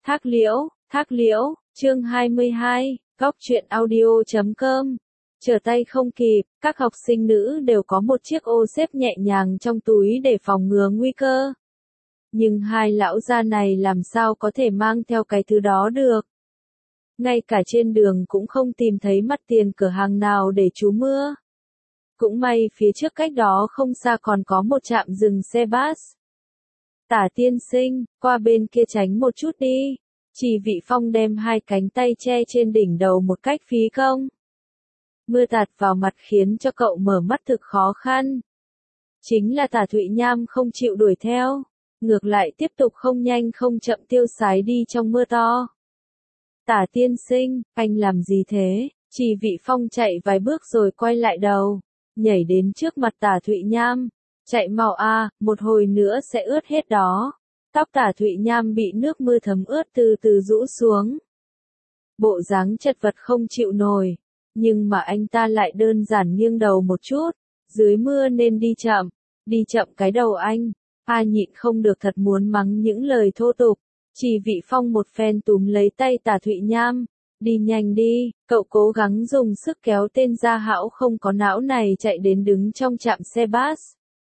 Thác liễu, chương 22, góc truyện audio.com. Trở tay không kịp, các học sinh nữ đều có một chiếc ô xếp nhẹ nhàng trong túi để phòng ngừa nguy cơ. Nhưng hai lão gia này làm sao có thể mang theo cái thứ đó được. Ngay cả trên đường cũng không tìm thấy mặt tiền cửa hàng nào để trú mưa. Cũng may phía trước cách đó không xa còn có một trạm dừng xe bus. Tả tiên sinh, qua bên kia tránh một chút đi. Chỉ Vị Phong đem hai cánh tay che trên đỉnh đầu một cách phí công. Mưa tạt vào mặt khiến cho cậu mở mắt thực khó khăn. Chính là Tả Thụy Nham không chịu đuổi theo. Ngược lại tiếp tục không nhanh không chậm tiêu sái đi trong mưa to. Tả tiên sinh, anh làm gì thế? Chỉ Vị Phong chạy vài bước rồi quay lại đầu. Nhảy đến trước mặt Tả Thụy Nham. Chạy mau a, một hồi nữa sẽ ướt hết đó. Tóc Tả Thụy Nham bị nước mưa thấm ướt từ từ rũ xuống. Bộ dáng chật vật không chịu nổi. Nhưng mà anh ta lại đơn giản nghiêng đầu một chút. Dưới mưa nên đi chậm. Đi chậm cái đầu anh. Nhịn không được thật muốn mắng những lời thô tục. Chỉ Vị Phong một phen túm lấy tay Tả Thụy Nham. Đi nhanh đi, cậu cố gắng dùng sức kéo tên gia hão không có não này chạy đến đứng trong trạm xe bus.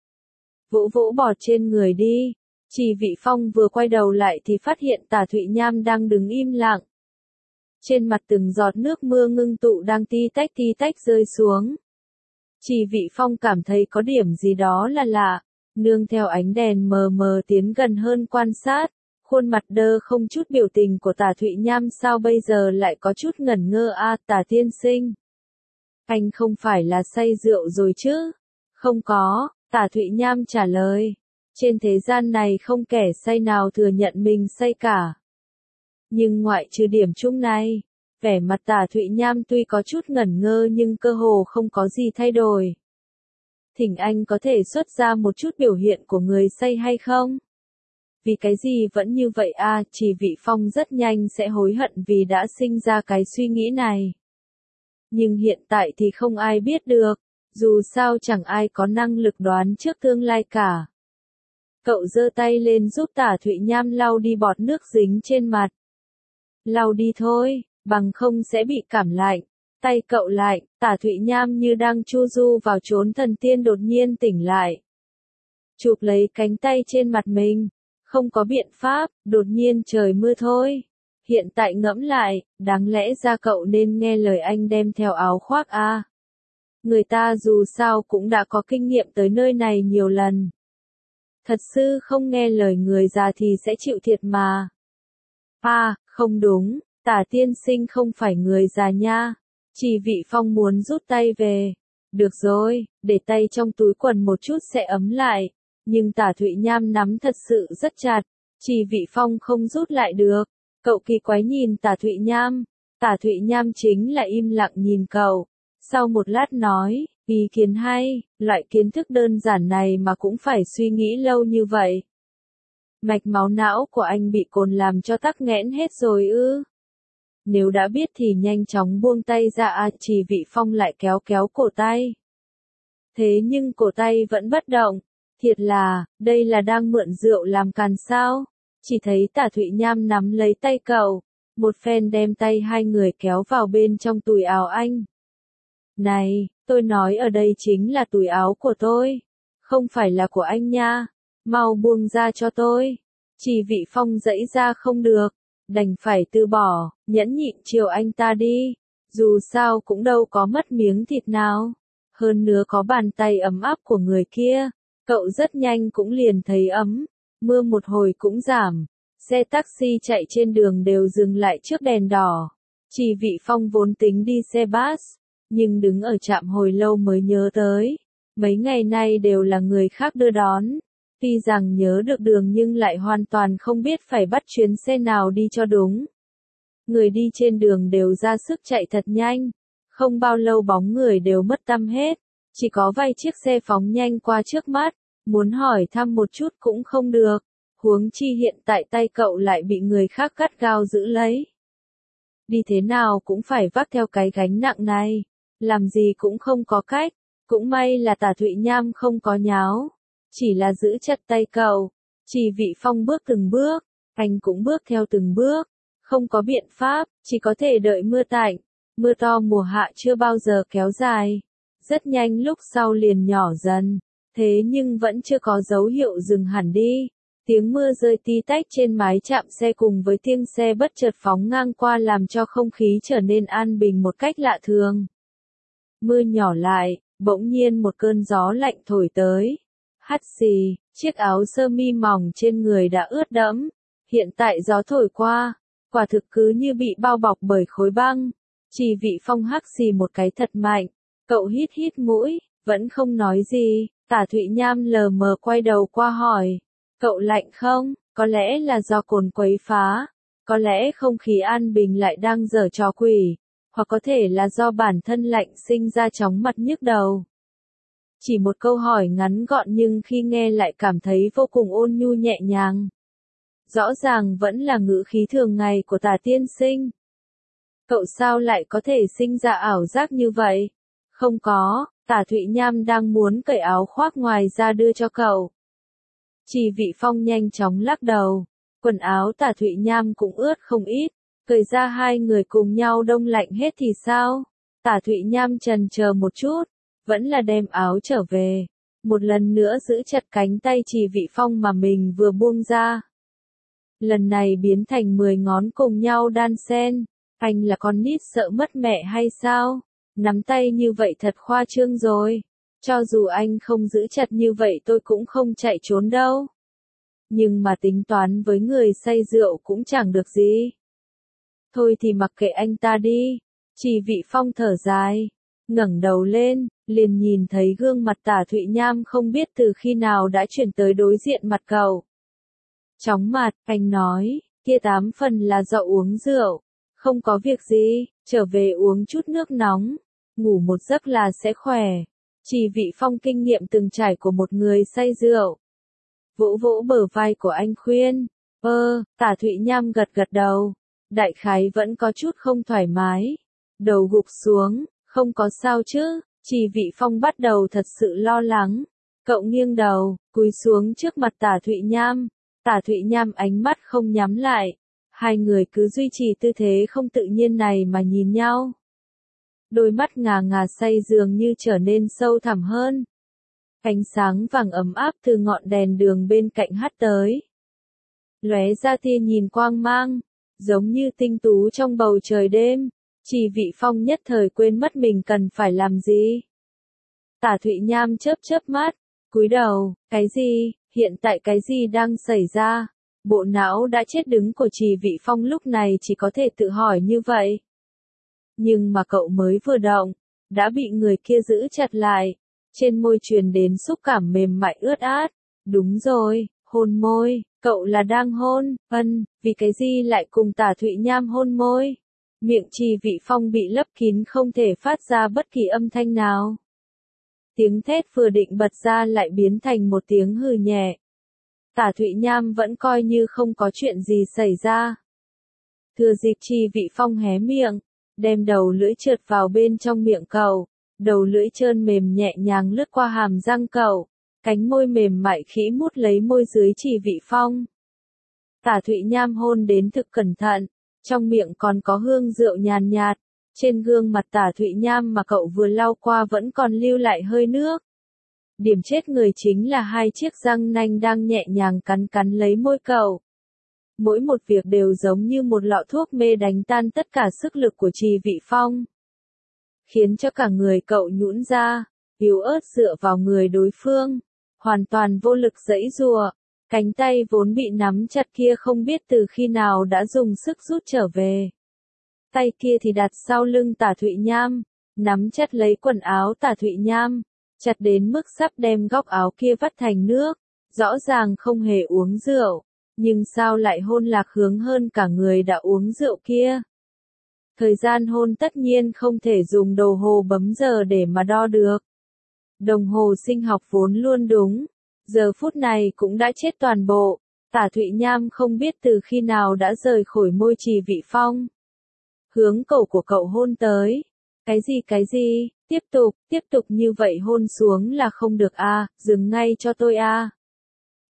Vỗ vỗ bọt trên người đi. Chỉ Vị Phong vừa quay đầu lại thì phát hiện Tả Thụy Nham đang đứng im lặng. Trên mặt từng giọt nước mưa ngưng tụ đang ti tách rơi xuống. Chỉ Vị Phong cảm thấy có điểm gì đó là lạ. Nương theo ánh đèn mờ mờ tiến gần hơn quan sát. Khuôn mặt đơ không chút biểu tình của Tả Thụy Nham sao bây giờ lại có chút ngẩn ngơ Tả tiên sinh. Anh không phải là say rượu rồi chứ? Không có, Tả Thụy Nham trả lời. Trên thế gian này không kẻ say nào thừa nhận mình say cả. Nhưng ngoại trừ điểm chung này, vẻ mặt Tả Thụy Nham tuy có chút ngẩn ngơ nhưng cơ hồ không có gì thay đổi. Thỉnh anh có thể xuất ra một chút biểu hiện của người say hay không? Vì cái gì vẫn như vậy Chỉ Vị Phong rất nhanh sẽ hối hận vì đã sinh ra cái suy nghĩ này. Nhưng hiện tại thì không ai biết được, dù sao chẳng ai có năng lực đoán trước tương lai cả. Cậu giơ tay lên giúp Tả Thụy Nham lau đi bọt nước dính trên mặt. Lau đi thôi, bằng không sẽ bị cảm lạnh. Tay cậu lại, Tả Thụy Nham như đang chu du vào chốn thần tiên đột nhiên tỉnh lại. Chụp lấy cánh tay trên mặt mình. Không có biện pháp, đột nhiên trời mưa thôi. Hiện tại ngẫm lại, đáng lẽ ra cậu nên nghe lời anh đem theo áo khoác Người ta dù sao cũng đã có kinh nghiệm tới nơi này nhiều lần. Thật sự không nghe lời người già thì sẽ chịu thiệt mà. Không đúng, Tả tiên sinh không phải người già nha. Chỉ Vị Phong muốn rút tay về. Được rồi, để tay trong túi quần một chút sẽ ấm lại. Nhưng Tả Thụy Nham nắm thật sự rất chặt. Chỉ Vị Phong không rút lại được. Cậu kỳ quái nhìn Tả Thụy Nham. Tả Thụy Nham chính là im lặng nhìn cậu. Sau một lát nói, ý kiến hay, loại kiến thức đơn giản này mà cũng phải suy nghĩ lâu như vậy. Mạch máu não của anh bị cồn làm cho tắc nghẽn hết rồi ư? Nếu đã biết thì nhanh chóng buông tay ra Chỉ Vị Phong lại kéo cổ tay. Thế nhưng cổ tay vẫn bất động. Thiệt là, đây là đang mượn rượu làm càn sao? Chỉ thấy Tả Thụy Nham nắm lấy tay cậu. Một phen đem tay hai người kéo vào bên trong túi áo anh. Này, tôi nói ở đây chính là túi áo của tôi. Không phải là của anh nha. Mau buông ra cho tôi. Chỉ Vị Phong giãy ra không được. Đành phải từ bỏ, nhẫn nhịn chiều anh ta đi. Dù sao cũng đâu có mất miếng thịt nào. Hơn nữa có bàn tay ấm áp của người kia. Cậu rất nhanh cũng liền thấy ấm. Mưa một hồi cũng giảm. Xe taxi chạy trên đường đều dừng lại trước đèn đỏ. Chỉ Vị Phong vốn tính đi xe bus. Nhưng đứng ở trạm hồi lâu mới nhớ tới. Mấy ngày nay đều là người khác đưa đón. Tuy rằng nhớ được đường nhưng lại hoàn toàn không biết phải bắt chuyến xe nào đi cho đúng. Người đi trên đường đều ra sức chạy thật nhanh. Không bao lâu bóng người đều mất tăm hết. Chỉ có vài chiếc xe phóng nhanh qua trước mắt. Muốn hỏi thăm một chút cũng không được. Huống chi hiện tại tay cậu lại bị người khác gắt gao giữ lấy. Đi thế nào cũng phải vác theo cái gánh nặng này. Làm gì cũng không có cách. Cũng may là Tả Thụy Nham không có nháo. Chỉ là giữ chặt tay cậu. Chỉ Vị Phong bước từng bước. Anh cũng bước theo từng bước, không có biện pháp, chỉ có thể đợi mưa tạnh. Mưa to mùa hạ chưa bao giờ kéo dài, rất nhanh lúc sau liền nhỏ dần, thế nhưng vẫn chưa có dấu hiệu dừng hẳn đi. Tiếng mưa rơi tí tách trên mái chạm xe cùng với tiếng xe bất chợt phóng ngang qua làm cho không khí trở nên an bình một cách lạ thường. Mưa nhỏ lại, bỗng nhiên một cơn gió lạnh thổi tới. Hắt xì, chiếc áo sơ mi mỏng trên người đã ướt đẫm. Hiện tại gió thổi qua, quả thực cứ như bị bao bọc bởi khối băng. Chỉ Vị Phong hắt xì một cái thật mạnh. Cậu hít hít mũi, vẫn không nói gì. Tả Thụy Nham lờ mờ quay đầu qua hỏi. Cậu lạnh không? Có lẽ là do cồn quấy phá. Có lẽ không khí an bình lại đang giở trò quỷ. Hoặc có thể là do bản thân lạnh sinh ra chóng mặt nhức đầu. Chỉ một câu hỏi ngắn gọn nhưng khi nghe lại cảm thấy vô cùng ôn nhu nhẹ nhàng. Rõ ràng vẫn là ngữ khí thường ngày của Tả tiên sinh. Cậu sao lại có thể sinh ra ảo giác như vậy? Không có, Tả Thụy Nham đang muốn cởi áo khoác ngoài ra đưa cho cậu. Chỉ Vị Phong nhanh chóng lắc đầu. Quần áo Tả Thụy Nham cũng ướt không ít. Cởi ra hai người cùng nhau đông lạnh hết thì sao? Tả Thụy Nham chần chờ một chút. Vẫn là đem áo trở về. Một lần nữa giữ chặt cánh tay Chỉ Vị Phong mà mình vừa buông ra. Lần này biến thành 10 ngón cùng nhau đan xen. Anh là con nít sợ mất mẹ hay sao? Nắm tay như vậy thật khoa trương rồi. Cho dù anh không giữ chặt như vậy tôi cũng không chạy trốn đâu. Nhưng mà tính toán với người say rượu cũng chẳng được gì. Thôi thì mặc kệ anh ta đi. Chỉ Vị Phong thở dài. Ngẩng đầu lên, liền nhìn thấy gương mặt Tả Thụy Nham không biết từ khi nào đã chuyển tới đối diện mặt cậu. Chóng mặt, anh nói, kia 8 phần là do uống rượu. Không có việc gì, trở về uống chút nước nóng. Ngủ một giấc là sẽ khỏe. Chỉ Vị Phong kinh nghiệm từng trải của một người say rượu. Vỗ vỗ bờ vai của anh khuyên. Tả Thụy Nham gật gật đầu. Đại khái vẫn có chút không thoải mái. Đầu gục xuống, không có sao chứ. Chỉ Vị Phong bắt đầu thật sự lo lắng. Cậu nghiêng đầu, cúi xuống trước mặt Tả Thụy Nham. Tả Thụy Nham ánh mắt không nhắm lại. Hai người cứ duy trì tư thế không tự nhiên này mà nhìn nhau. Đôi mắt ngà ngà say dường như trở nên sâu thẳm hơn. Ánh sáng vàng ấm áp từ ngọn đèn đường bên cạnh hắt tới. Lóe ra tia nhìn quang mang, giống như tinh tú trong bầu trời đêm. Chỉ Vị Phong nhất thời quên mất mình cần phải làm gì. Tả Thụy Nham chớp chớp mắt, cúi đầu, cái gì, hiện tại cái gì đang xảy ra? Bộ não đã chết đứng của Chỉ Vị Phong lúc này chỉ có thể tự hỏi như vậy. Nhưng mà cậu mới vừa động, đã bị người kia giữ chặt lại. Trên môi truyền đến xúc cảm mềm mại ướt át. Đúng rồi, hôn môi, cậu là đang hôn, vì cái gì lại cùng Tả Thụy Nham hôn môi? Miệng Chỉ Vị Phong bị lấp kín không thể phát ra bất kỳ âm thanh nào. Tiếng thét vừa định bật ra lại biến thành một tiếng hừ nhẹ. Tả Thụy Nham vẫn coi như không có chuyện gì xảy ra. Thừa dịp Chỉ Vị Phong hé miệng, đem đầu lưỡi trượt vào bên trong miệng cậu. Đầu lưỡi trơn mềm nhẹ nhàng lướt qua hàm răng cậu. Cánh môi mềm mại khẽ mút lấy môi dưới Chỉ Vị Phong. Tả Thụy Nham hôn đến thực cẩn thận. Trong miệng còn có hương rượu nhàn nhạt. Trên gương mặt Tả Thụy Nham mà cậu vừa lau qua vẫn còn lưu lại hơi nước. Điểm chết người chính là hai chiếc răng nanh đang nhẹ nhàng cắn cắn lấy môi cậu. Mỗi một việc đều giống như một lọ thuốc mê đánh tan tất cả sức lực của Chỉ Vị Phong. Khiến cho cả người cậu nhũn ra, yếu ớt dựa vào người đối phương. Hoàn toàn vô lực giãy giụa. Cánh tay vốn bị nắm chặt kia không biết từ khi nào đã dùng sức rút trở về. Tay kia thì đặt sau lưng Tả Thụy Nham, nắm chặt lấy quần áo Tả Thụy Nham, chặt đến mức sắp đem góc áo kia vắt thành nước. Rõ ràng không hề uống rượu, nhưng sao lại hôn lạc hướng hơn cả người đã uống rượu kia. Thời gian hôn tất nhiên không thể dùng đồng hồ bấm giờ để mà đo được. Đồng hồ sinh học vốn luôn đúng. Giờ phút này cũng đã chết toàn bộ. Tả Thụy Nham không biết từ khi nào đã rời khỏi môi Chỉ Vị Phong. Hướng cổ của cậu hôn tới. Cái gì, tiếp tục như vậy hôn xuống là không được à, dừng ngay cho tôi à.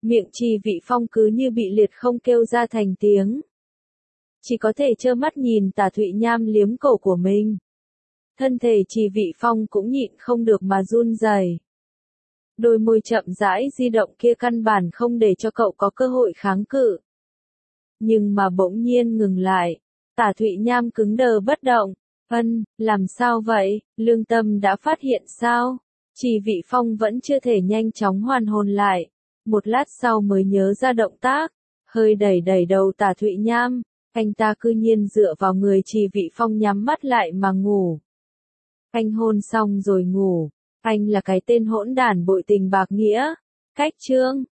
Miệng Trì Vị Phong cứ như bị liệt không kêu ra thành tiếng. Chỉ có thể trơ mắt nhìn Tả Thụy Nham liếm cổ của mình. Thân thể Trì Vị Phong cũng nhịn không được mà run rẩy. Đôi môi chậm rãi di động kia căn bản không để cho cậu có cơ hội kháng cự. Nhưng mà bỗng nhiên ngừng lại. Tả Thụy Nham cứng đờ bất động. Làm sao vậy? Lương Tâm đã phát hiện sao? Trì Vị Phong vẫn chưa thể nhanh chóng hoàn hồn lại. Một lát sau mới nhớ ra động tác. Hơi đẩy đẩy đầu Tả Thụy Nham. Anh ta cư nhiên dựa vào người Trì Vị Phong nhắm mắt lại mà ngủ. Anh hôn xong rồi ngủ. Anh là cái tên hỗn đản bội tình bạc nghĩa. Cách chương